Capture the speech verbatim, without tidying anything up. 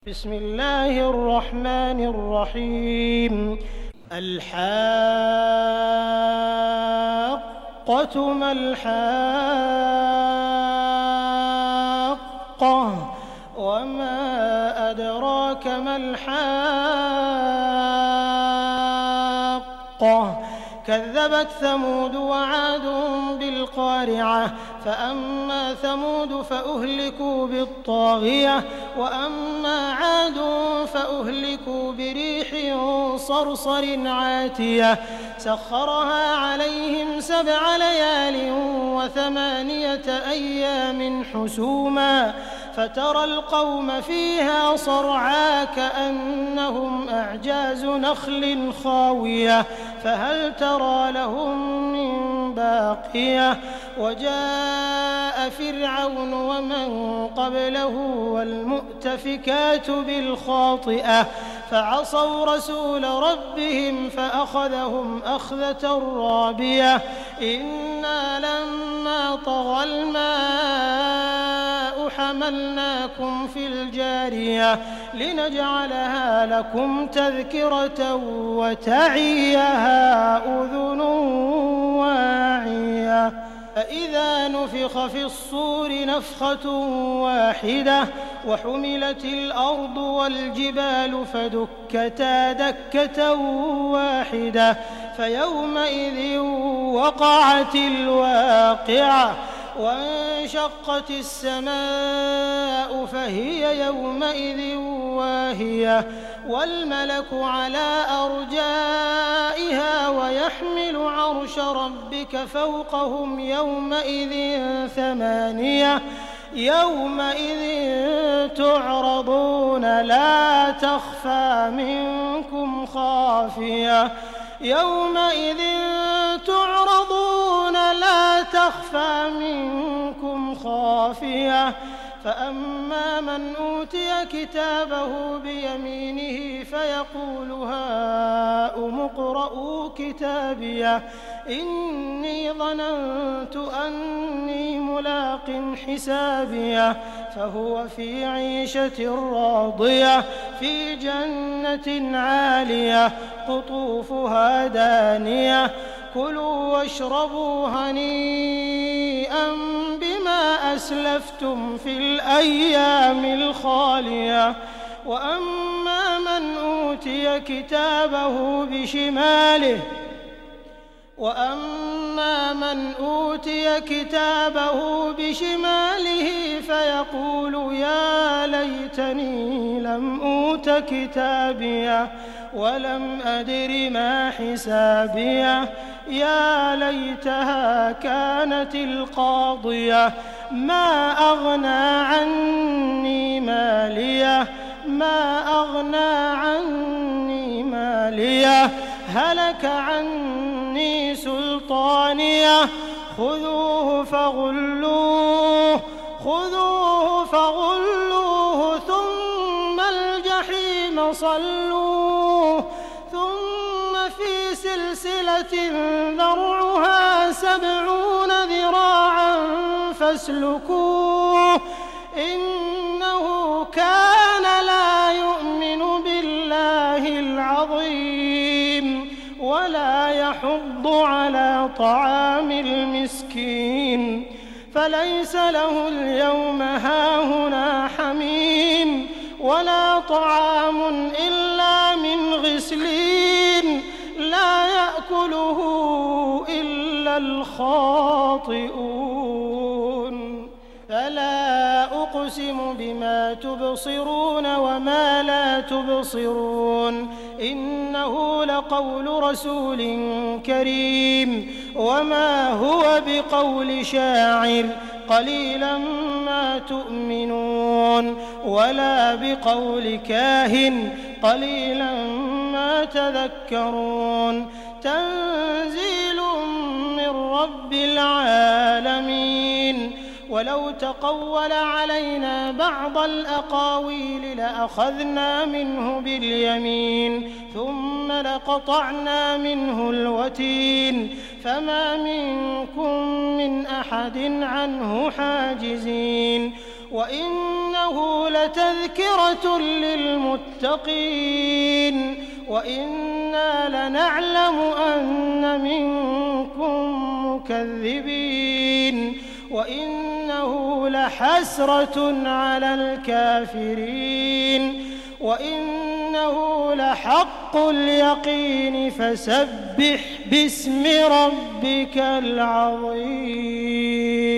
بسم الله الرحمن الرحيم. الحاقة ما الحاقة وما أدراك ما الحاقة كذبت ثمود وعاد بالقارعة فأما ثمود فأهلكوا بالطاغية وأما عاد فأهلكوا بريح صرصر عاتية سخرها عليهم سبع ليال وثمانية أيام حسوما فترى القوم فيها صرعى كأنهم أعجاز نخل خاوية فهل ترى لهم من باقية وجاء فرعون ومن قبله والمؤتفكات بالخاطئة فعصوا رسول ربهم فأخذهم أخذة رابية إنا لما طغى الماء حملناكم في الجارية لنجعلها لكم تذكرة وتعيها أذن واعية فإذا نفخ في الصور نفخة واحدة وحملت الأرض والجبال فدكتا دكة واحدة فيومئذ وقعت الواقعة وانشقت السماء فهي يومئذ واهية والملك على أرجائها ويحمل عرش ربك فوقهم يومئذ ثمانية يومئذ تعرضون لا تخفى منكم خافية يومئذ تعرضون لا تخفى منكم خافية فأما من أوتي كتابه بيمينه فيقول هاؤم اقرءوا كتابيه إني ظننت أني ملاق حسابيه فهو في عيشة راضية في جنة عالية قطوفها دانية كلوا واشربوا هنيئا بما أسلفتم في الأيام الخالية وأما من أوتي كتابه بشماله وأما من أوتي كتابه بشماله فيقول يا ليتني لم أوت كتابيه ولم أدر ما حسابيه يا ليتها كانت القاضية ما أغنى عني ماليه ما أغنى عني ماليه هلك عني سلطانيه خذوه فغلوه خذوه فغلوه ثم الجحيم صلوه ثم في سلسلة ذرعها سبعون ذراعا فاسلكوه إنه كان لا يؤمن بالله العظيم ولا يحض على طعام المسكين فليس له اليوم هاهنا حميم ولا طعام إلا من غسلين لا يأكله إلا الخاطئون فلا أقسم بما تبصرون وما لا تبصرون إنه لقول رسول كريم وما هو بقول شاعر قليلا ما تؤمنون ولا بقول كاهن قليلا ما تذكرون تنزيل من رب العالمين ولو تقول علينا بعض الأقاويل لأخذنا منه باليمين ثم لقطعنا منه الوتين فما منكم من أحد عنه حاجزين وإنه لتذكرة للمتقين وإنا لنعلم أن منكم مكذبين وإنه لحسرة على الكافرين وإنه لحق اليقين فسبح باسم ربك العظيم.